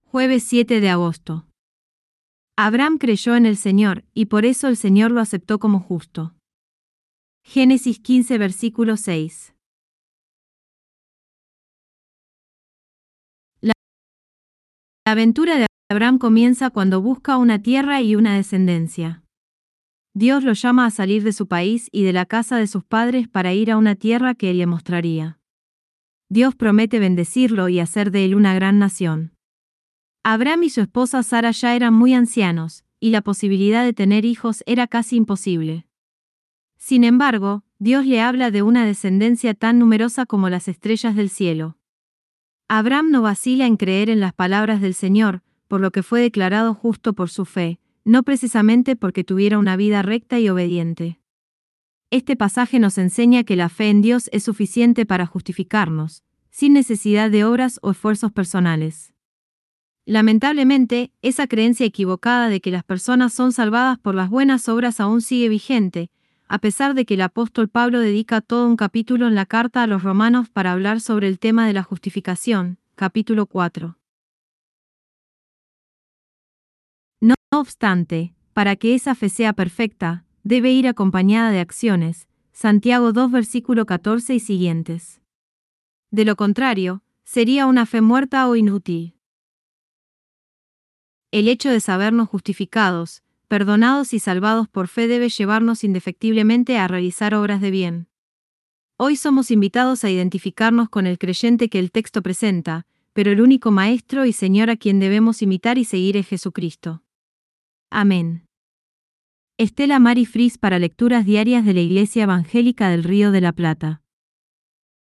Jueves 7 de agosto. Abraham creyó en el Señor, y por eso el Señor lo aceptó como justo. Génesis 15, versículo 6. La aventura de Abraham comienza cuando busca una tierra y una descendencia. Dios lo llama a salir de su país y de la casa de sus padres para ir a una tierra que él le mostraría. Dios promete bendecirlo y hacer de él una gran nación. Abraham y su esposa Sara ya eran muy ancianos, y la posibilidad de tener hijos era casi imposible. Sin embargo, Dios le habla de una descendencia tan numerosa como las estrellas del cielo. Abraham no vacila en creer en las palabras del Señor, por lo que fue declarado justo por su fe, no precisamente porque tuviera una vida recta y obediente. Este pasaje nos enseña que la fe en Dios es suficiente para justificarnos, sin necesidad de obras o esfuerzos personales. Lamentablemente, esa creencia equivocada de que las personas son salvadas por las buenas obras aún sigue vigente, a pesar de que el apóstol Pablo dedica todo un capítulo en la carta a los romanos para hablar sobre el tema de la justificación, capítulo 4. No obstante, para que esa fe sea perfecta, debe ir acompañada de acciones, Santiago 2 versículo 14 y siguientes. De lo contrario, sería una fe muerta o inútil. El hecho de sabernos justificados, perdonados y salvados por fe debe llevarnos indefectiblemente a realizar obras de bien. Hoy somos invitados a identificarnos con el creyente que el texto presenta, pero el único Maestro y Señor a quien debemos imitar y seguir es Jesucristo. Amén. Estela Mari Fris para lecturas diarias de la Iglesia Evangélica del Río de la Plata.